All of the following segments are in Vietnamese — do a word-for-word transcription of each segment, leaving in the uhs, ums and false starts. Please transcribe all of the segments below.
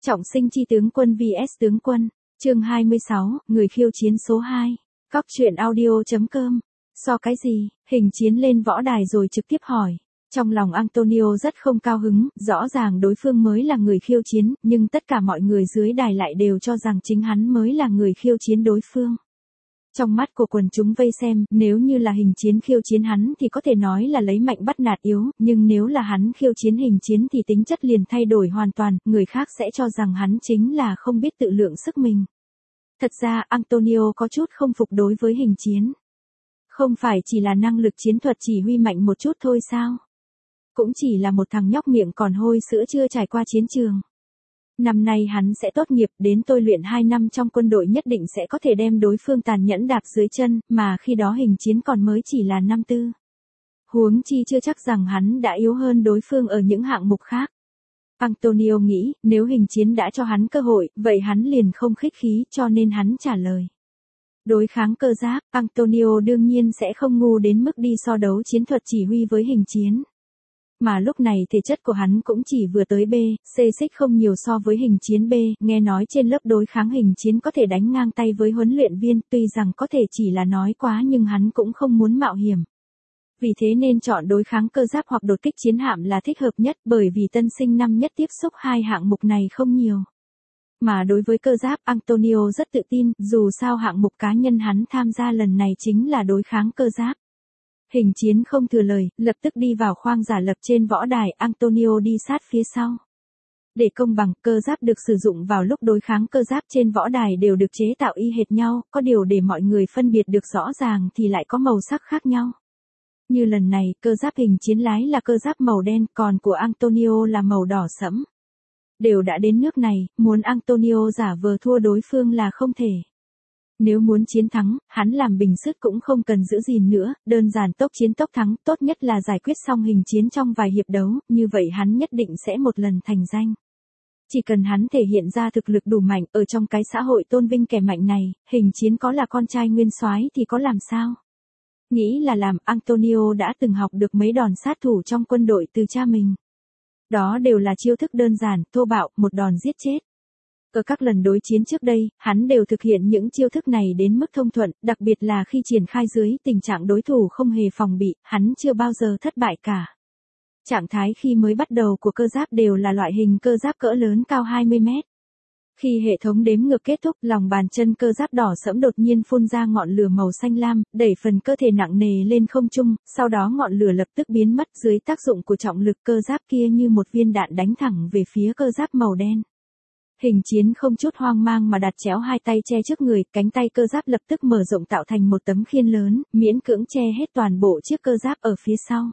Trọng sinh chi tướng quân vs tướng quân, chương hai mươi sáu, người khiêu chiến số hai. Cóc truyện audio.com. So cái gì, hình chiến lên võ đài rồi trực tiếp hỏi. Trong lòng Antonio rất không cao hứng, rõ ràng đối phương mới là người khiêu chiến, nhưng tất cả mọi người dưới đài lại đều cho rằng chính hắn mới là người khiêu chiến đối phương. Trong mắt của quần chúng vây xem, nếu như là hình chiến khiêu chiến hắn thì có thể nói là lấy mạnh bắt nạt yếu, nhưng nếu là hắn khiêu chiến hình chiến thì tính chất liền thay đổi hoàn toàn, người khác sẽ cho rằng hắn chính là không biết tự lượng sức mình. Thật ra Antonio có chút không phục đối với hình chiến. Không phải chỉ là năng lực chiến thuật chỉ huy mạnh một chút thôi sao? Cũng chỉ là một thằng nhóc miệng còn hôi sữa chưa trải qua chiến trường. Năm nay hắn sẽ tốt nghiệp, đến tôi luyện hai năm trong quân đội nhất định sẽ có thể đem đối phương tàn nhẫn đạp dưới chân, mà khi đó hình chiến còn mới chỉ là năm tư. Huống chi chưa chắc rằng hắn đã yếu hơn đối phương ở những hạng mục khác. Antonio nghĩ, nếu hình chiến đã cho hắn cơ hội, vậy hắn liền không khích khí, cho nên hắn trả lời. Đối kháng cơ giáp, Antonio đương nhiên sẽ không ngu đến mức đi so đấu chiến thuật chỉ huy với hình chiến. Mà lúc này thể chất của hắn cũng chỉ vừa tới B, C xích không nhiều so với hình chiến B, nghe nói trên lớp đối kháng hình chiến có thể đánh ngang tay với huấn luyện viên, tuy rằng có thể chỉ là nói quá nhưng hắn cũng không muốn mạo hiểm. Vì thế nên chọn đối kháng cơ giáp hoặc đột kích chiến hạm là thích hợp nhất, bởi vì tân sinh năm nhất tiếp xúc hai hạng mục này không nhiều. Mà đối với cơ giáp, Antonio rất tự tin, dù sao hạng mục cá nhân hắn tham gia lần này chính là đối kháng cơ giáp. Hình chiến không thừa lời, lập tức đi vào khoang giả lập trên võ đài, Antonio đi sát phía sau. Để công bằng, cơ giáp được sử dụng vào lúc đối kháng cơ giáp trên võ đài đều được chế tạo y hệt nhau, có điều để mọi người phân biệt được rõ ràng thì lại có màu sắc khác nhau. Như lần này, cơ giáp hình chiến lái là cơ giáp màu đen, còn của Antonio là màu đỏ sẫm. Đều đã đến nước này, muốn Antonio giả vờ thua đối phương là không thể. Nếu muốn chiến thắng, hắn làm bình sứt cũng không cần giữ gìn nữa, đơn giản tốc chiến tốc thắng, tốt nhất là giải quyết xong hình chiến trong vài hiệp đấu, như vậy hắn nhất định sẽ một lần thành danh. Chỉ cần hắn thể hiện ra thực lực đủ mạnh, ở trong cái xã hội tôn vinh kẻ mạnh này, hình chiến có là con trai nguyên soái thì có làm sao? Nghĩ là làm, Antonio đã từng học được mấy đòn sát thủ trong quân đội từ cha mình. Đó đều là chiêu thức đơn giản, thô bạo, một đòn giết chết. Ở các lần đối chiến trước đây, hắn đều thực hiện những chiêu thức này đến mức thông thuận, đặc biệt là khi triển khai dưới tình trạng đối thủ không hề phòng bị, hắn chưa bao giờ thất bại cả. Trạng thái khi mới bắt đầu của cơ giáp đều là loại hình cơ giáp cỡ lớn cao hai mươi mét. Khi hệ thống đếm ngược kết thúc, lòng bàn chân cơ giáp đỏ sẫm đột nhiên phun ra ngọn lửa màu xanh lam, đẩy phần cơ thể nặng nề lên không trung, sau đó ngọn lửa lập tức biến mất dưới tác dụng của trọng lực, cơ giáp kia như một viên đạn đánh thẳng về phía cơ giáp màu đen. Hình chiến không chút hoang mang mà đặt chéo hai tay che trước người, cánh tay cơ giáp lập tức mở rộng tạo thành một tấm khiên lớn, miễn cưỡng che hết toàn bộ chiếc cơ giáp ở phía sau.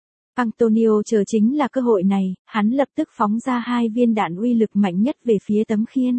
Antonio chờ chính là cơ hội này, hắn lập tức phóng ra hai viên đạn uy lực mạnh nhất về phía tấm khiên.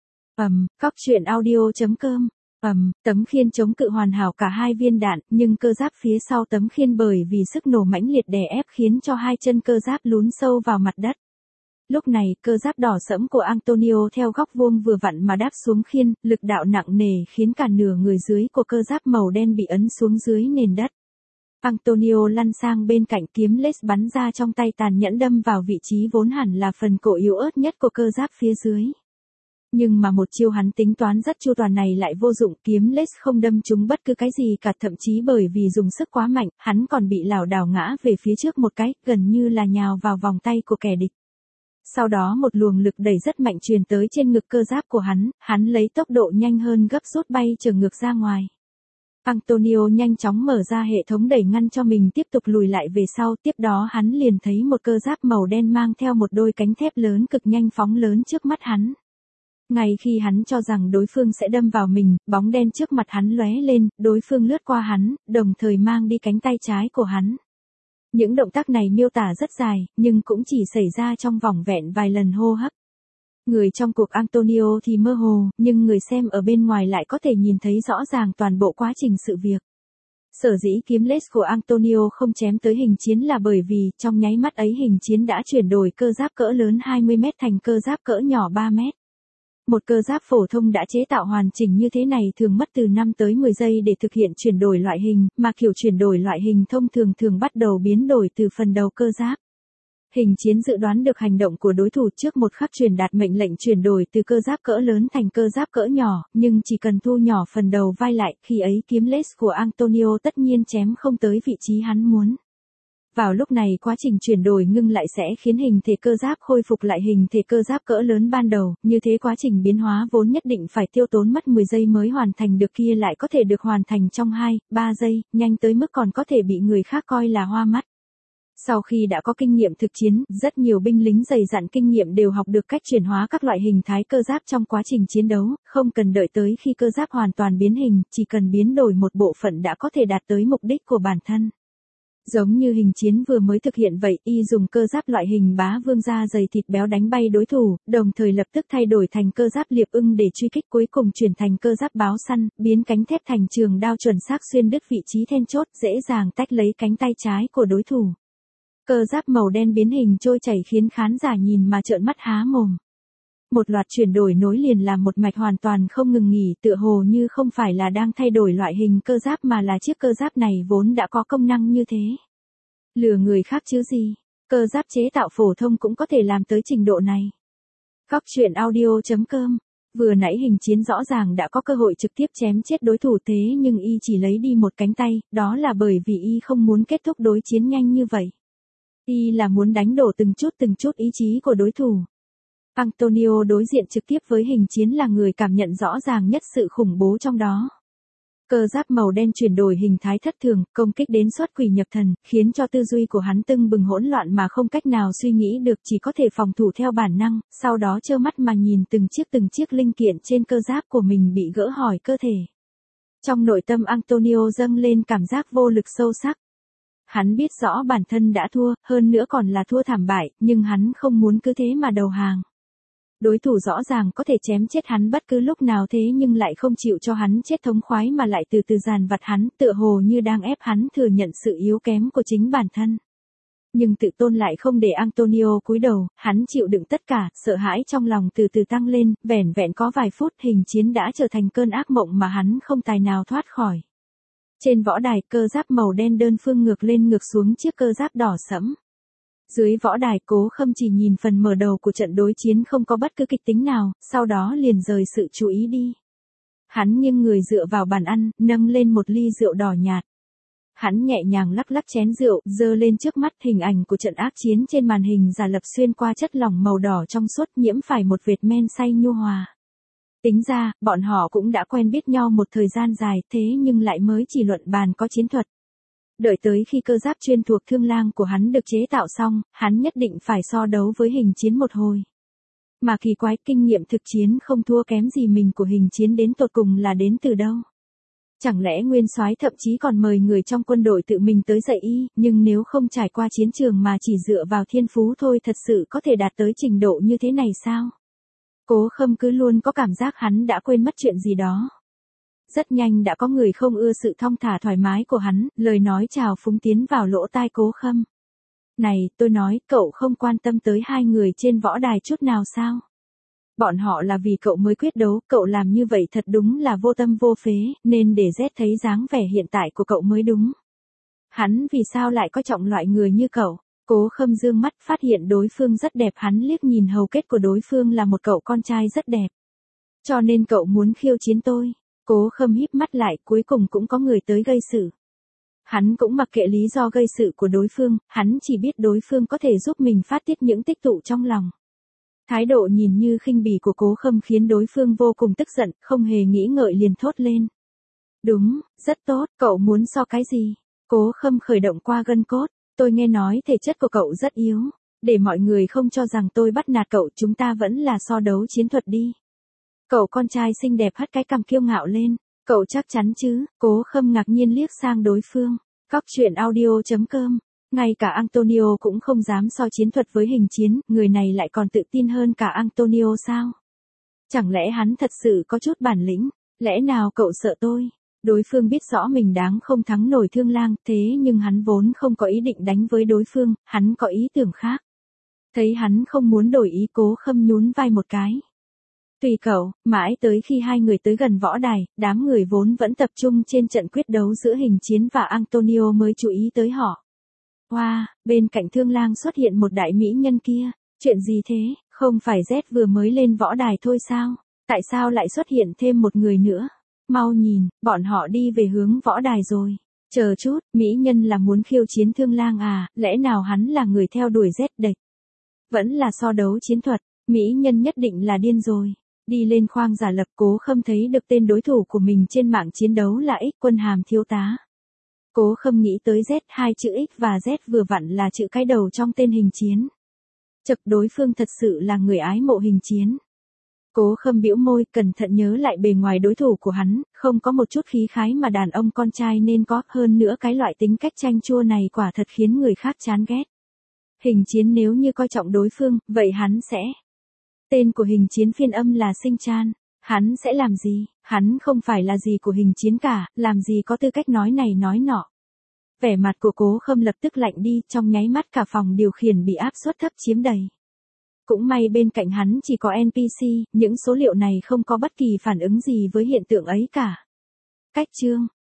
Ầm, cóc truyện audio.com. Ầm, tấm khiên chống cự hoàn hảo cả hai viên đạn, nhưng cơ giáp phía sau tấm khiên bởi vì sức nổ mãnh liệt đè ép khiến cho hai chân cơ giáp lún sâu vào mặt đất. Lúc này, cơ giáp đỏ sẫm của Antonio theo góc vuông vừa vặn mà đáp xuống khiên, lực đạo nặng nề khiến cả nửa người dưới của cơ giáp màu đen bị ấn xuống dưới nền đất. Antonio lăn sang bên cạnh, kiếm laser bắn ra trong tay tàn nhẫn đâm vào vị trí vốn hẳn là phần cổ yếu ớt nhất của cơ giáp phía dưới. Nhưng mà một chiêu hắn tính toán rất chu toàn này lại vô dụng, kiếm laser không đâm trúng bất cứ cái gì cả, thậm chí bởi vì dùng sức quá mạnh, hắn còn bị lảo đảo ngã về phía trước một cái, gần như là nhào vào vòng tay của kẻ địch. Sau đó một luồng lực đẩy rất mạnh truyền tới trên ngực cơ giáp của hắn, hắn lấy tốc độ nhanh hơn gấp rút bay trở ngược ra ngoài. Antonio nhanh chóng mở ra hệ thống đẩy ngăn cho mình tiếp tục lùi lại về sau, tiếp đó hắn liền thấy một cơ giáp màu đen mang theo một đôi cánh thép lớn cực nhanh phóng lớn trước mắt hắn. Ngay khi hắn cho rằng đối phương sẽ đâm vào mình, bóng đen trước mặt hắn lóe lên, đối phương lướt qua hắn, đồng thời mang đi cánh tay trái của hắn. Những động tác này miêu tả rất dài, nhưng cũng chỉ xảy ra trong vỏn vẹn vài lần hô hấp. Người trong cuộc Antonio thì mơ hồ, nhưng người xem ở bên ngoài lại có thể nhìn thấy rõ ràng toàn bộ quá trình sự việc. Sở dĩ kiếm laser của Antonio không chém tới hình chiến là bởi vì, trong nháy mắt ấy hình chiến đã chuyển đổi cơ giáp cỡ lớn hai mươi mét thành cơ giáp cỡ nhỏ ba mét. Một cơ giáp phổ thông đã chế tạo hoàn chỉnh như thế này thường mất từ năm tới mười giây để thực hiện chuyển đổi loại hình, mà kiểu chuyển đổi loại hình thông thường thường bắt đầu biến đổi từ phần đầu cơ giáp. Hình chiến dự đoán được hành động của đối thủ trước một khắc truyền đạt mệnh lệnh chuyển đổi từ cơ giáp cỡ lớn thành cơ giáp cỡ nhỏ, nhưng chỉ cần thu nhỏ phần đầu vai lại, khi ấy kiếm laser của Antonio tất nhiên chém không tới vị trí hắn muốn. Vào lúc này quá trình chuyển đổi ngưng lại sẽ khiến hình thể cơ giáp khôi phục lại hình thể cơ giáp cỡ lớn ban đầu, như thế quá trình biến hóa vốn nhất định phải tiêu tốn mất mười giây mới hoàn thành được kia lại có thể được hoàn thành trong hai, ba giây, nhanh tới mức còn có thể bị người khác coi là hoa mắt. Sau khi đã có kinh nghiệm thực chiến, rất nhiều binh lính dày dặn kinh nghiệm đều học được cách chuyển hóa các loại hình thái cơ giáp trong quá trình chiến đấu, không cần đợi tới khi cơ giáp hoàn toàn biến hình, chỉ cần biến đổi một bộ phận đã có thể đạt tới mục đích của bản thân. Giống như hình chiến vừa mới thực hiện vậy, y dùng cơ giáp loại hình bá vương da dày thịt béo đánh bay đối thủ, đồng thời lập tức thay đổi thành cơ giáp liệp ưng để truy kích, cuối cùng chuyển thành cơ giáp báo săn, biến cánh thép thành trường đao chuẩn xác xuyên đứt vị trí then chốt, dễ dàng tách lấy cánh tay trái của đối thủ. Cơ giáp màu đen biến hình trôi chảy khiến khán giả nhìn mà trợn mắt há mồm. Một loạt chuyển đổi nối liền làm một mạch hoàn toàn không ngừng nghỉ, tựa hồ như không phải là đang thay đổi loại hình cơ giáp mà là chiếc cơ giáp này vốn đã có công năng như thế. Lừa người khác chứ gì, cơ giáp chế tạo phổ thông cũng có thể làm tới trình độ này. Góc truyện audio chấm com. Vừa nãy hình chiến rõ ràng đã có cơ hội trực tiếp chém chết đối thủ thế nhưng y chỉ lấy đi một cánh tay, đó là bởi vì y không muốn kết thúc đối chiến nhanh như vậy. Y là muốn đánh đổ từng chút từng chút ý chí của đối thủ. Antonio đối diện trực tiếp với hình chiến là người cảm nhận rõ ràng nhất sự khủng bố trong đó. Cơ giáp màu đen chuyển đổi hình thái thất thường, công kích đến xuất quỷ nhập thần, khiến cho tư duy của hắn tưng bừng hỗn loạn mà không cách nào suy nghĩ được, chỉ có thể phòng thủ theo bản năng, sau đó trơ mắt mà nhìn từng chiếc từng chiếc linh kiện trên cơ giáp của mình bị gỡ khỏi cơ thể. Trong nội tâm Antonio dâng lên cảm giác vô lực sâu sắc. Hắn biết rõ bản thân đã thua, hơn nữa còn là thua thảm bại, nhưng hắn không muốn cứ thế mà đầu hàng. Đối thủ rõ ràng có thể chém chết hắn bất cứ lúc nào thế nhưng lại không chịu cho hắn chết thống khoái mà lại từ từ dàn vặt hắn, tựa hồ như đang ép hắn thừa nhận sự yếu kém của chính bản thân. Nhưng tự tôn lại không để Antonio cúi đầu, hắn chịu đựng tất cả, sợ hãi trong lòng từ từ tăng lên, vẻn vẹn có vài phút hình chiến đã trở thành cơn ác mộng mà hắn không tài nào thoát khỏi. Trên võ đài, cơ giáp màu đen đơn phương ngược lên ngược xuống chiếc cơ giáp đỏ sẫm. Dưới võ đài, Cố Khâm chỉ nhìn phần mở đầu của trận đối chiến không có bất cứ kịch tính nào, sau đó liền rời sự chú ý đi. Hắn nghiêng người dựa vào bàn ăn, nâng lên một ly rượu đỏ nhạt. Hắn nhẹ nhàng lắc lắc chén rượu, giơ lên trước mắt, hình ảnh của trận ác chiến trên màn hình giả lập xuyên qua chất lỏng màu đỏ trong suốt, nhiễm phải một vệt men say nhu hòa. Tính ra, bọn họ cũng đã quen biết nhau một thời gian dài, thế nhưng lại mới chỉ luận bàn có chiến thuật. Đợi tới khi cơ giáp chuyên thuộc Thương Lang của hắn được chế tạo xong, hắn nhất định phải so đấu với hình chiến một hồi. Mà kỳ quái, kinh nghiệm thực chiến không thua kém gì mình của hình chiến đến tột cùng là đến từ đâu. Chẳng lẽ Nguyên Soái thậm chí còn mời người trong quân đội tự mình tới dạy y, nhưng nếu không trải qua chiến trường mà chỉ dựa vào thiên phú thôi thật sự có thể đạt tới trình độ như thế này sao? Cố Khâm cứ luôn có cảm giác hắn đã quên mất chuyện gì đó. Rất nhanh đã có người không ưa sự thong thả thoải mái của hắn, lời nói chào phúng tiến vào lỗ tai Cố Khâm. Này, tôi nói, cậu không quan tâm tới hai người trên võ đài chút nào sao? Bọn họ là vì cậu mới quyết đấu, cậu làm như vậy thật đúng là vô tâm vô phế, nên để Z thấy dáng vẻ hiện tại của cậu mới đúng. Hắn vì sao lại có trọng loại người như cậu? Cố Khâm dương mắt phát hiện đối phương rất đẹp, hắn liếc nhìn hầu kết của đối phương là một cậu con trai rất đẹp. Cho nên cậu muốn khiêu chiến tôi. Cố Khâm híp mắt lại, cuối cùng cũng có người tới gây sự. Hắn cũng mặc kệ lý do gây sự của đối phương, hắn chỉ biết đối phương có thể giúp mình phát tiết những tích tụ trong lòng. Thái độ nhìn như khinh bỉ của Cố Khâm khiến đối phương vô cùng tức giận, không hề nghĩ ngợi liền thốt lên. Đúng, rất tốt, cậu muốn so cái gì? Cố Khâm khởi động qua gân cốt, tôi nghe nói thể chất của cậu rất yếu, để mọi người không cho rằng tôi bắt nạt cậu, chúng ta vẫn là so đấu chiến thuật đi. Cậu con trai xinh đẹp hất cái cằm kiêu ngạo lên, cậu chắc chắn chứ? Cố Khâm ngạc nhiên liếc sang đối phương. Góc truyện audio chấm com. Ngay cả Antonio cũng không dám so chiến thuật với hình chiến, người này lại còn tự tin hơn cả Antonio sao? Chẳng lẽ hắn thật sự có chút bản lĩnh? Lẽ nào cậu sợ tôi? Đối phương biết rõ mình đáng không thắng nổi Thương Lang, thế nhưng hắn vốn không có ý định đánh với đối phương, hắn có ý tưởng khác. Thấy hắn không muốn đổi ý, Cố Khâm nhún vai một cái. Tùy cậu, mãi tới khi hai người tới gần võ đài, đám người vốn vẫn tập trung trên trận quyết đấu giữa hình chiến và Antonio mới chú ý tới họ. Hoa, bên cạnh Thương Lang xuất hiện một đại mỹ nhân kia. Chuyện gì thế, không phải Z vừa mới lên võ đài thôi sao? Tại sao lại xuất hiện thêm một người nữa? Mau nhìn, bọn họ đi về hướng võ đài rồi. Chờ chút, mỹ nhân là muốn khiêu chiến Thương Lang à, lẽ nào hắn là người theo đuổi Z địch? Vẫn là so đấu chiến thuật, mỹ nhân nhất định là điên rồi. Đi lên khoang giả lập, Cố Khâm thấy được tên đối thủ của mình trên mạng chiến đấu là X Quân Hàm thiếu tá. Cố Khâm nghĩ tới Z, hai chữ X và Z vừa vặn là chữ cái đầu trong tên hình chiến. Chật, đối phương thật sự là người ái mộ hình chiến. Cố Khâm bĩu môi, cẩn thận nhớ lại bề ngoài đối thủ của hắn, không có một chút khí khái mà đàn ông con trai nên có, hơn nữa cái loại tính cách chanh chua này quả thật khiến người khác chán ghét. Hình chiến nếu như coi trọng đối phương, vậy hắn sẽ... Tên của hình chiến phiên âm là Sinh Chan. Hắn sẽ làm gì? Hắn không phải là gì của hình chiến cả, làm gì có tư cách nói này nói nọ. Vẻ mặt của Cố Khâm lập tức lạnh đi, trong nháy mắt cả phòng điều khiển bị áp suất thấp chiếm đầy. Cũng may bên cạnh hắn chỉ có en pê xê, những số liệu này không có bất kỳ phản ứng gì với hiện tượng ấy cả. Cách chương,